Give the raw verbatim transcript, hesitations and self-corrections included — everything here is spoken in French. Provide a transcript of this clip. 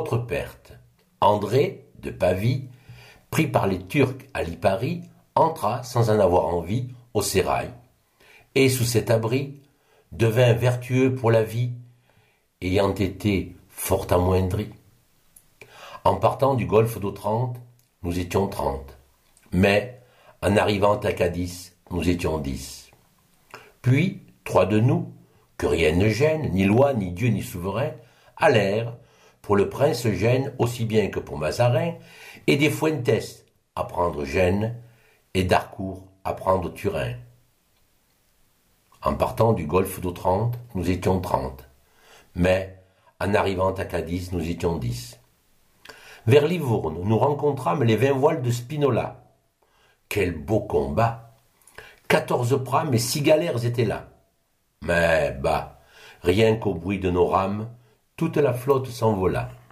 autre perte. André, de Pavie, pris par les Turcs à Lipari, entra, sans en avoir envie, au sérail, et sous cet abri, devint vertueux pour la vie, ayant été fort amoindri. En partant du golfe d'Otrante, nous étions trente, mais, en arrivant à Cadiz, nous étions dix. Puis, trois de nous, que rien ne gêne, ni loi, ni Dieu, ni souverain, allèrent, pour le prince Eugène aussi bien que pour Mazarin, et des Fuentes à prendre Gênes, et d'Harcourt à prendre Turin. En partant du golfe d'Otrante, nous étions trente, mais, en arrivant à Cadiz, nous étions dix. Vers Livourne, nous rencontrâmes les vingt voiles de Spinola. Quel beau combat! Quatorze prames et six galères étaient là. Mais, bah, rien qu'au bruit de nos rames, toute la flotte s'envola.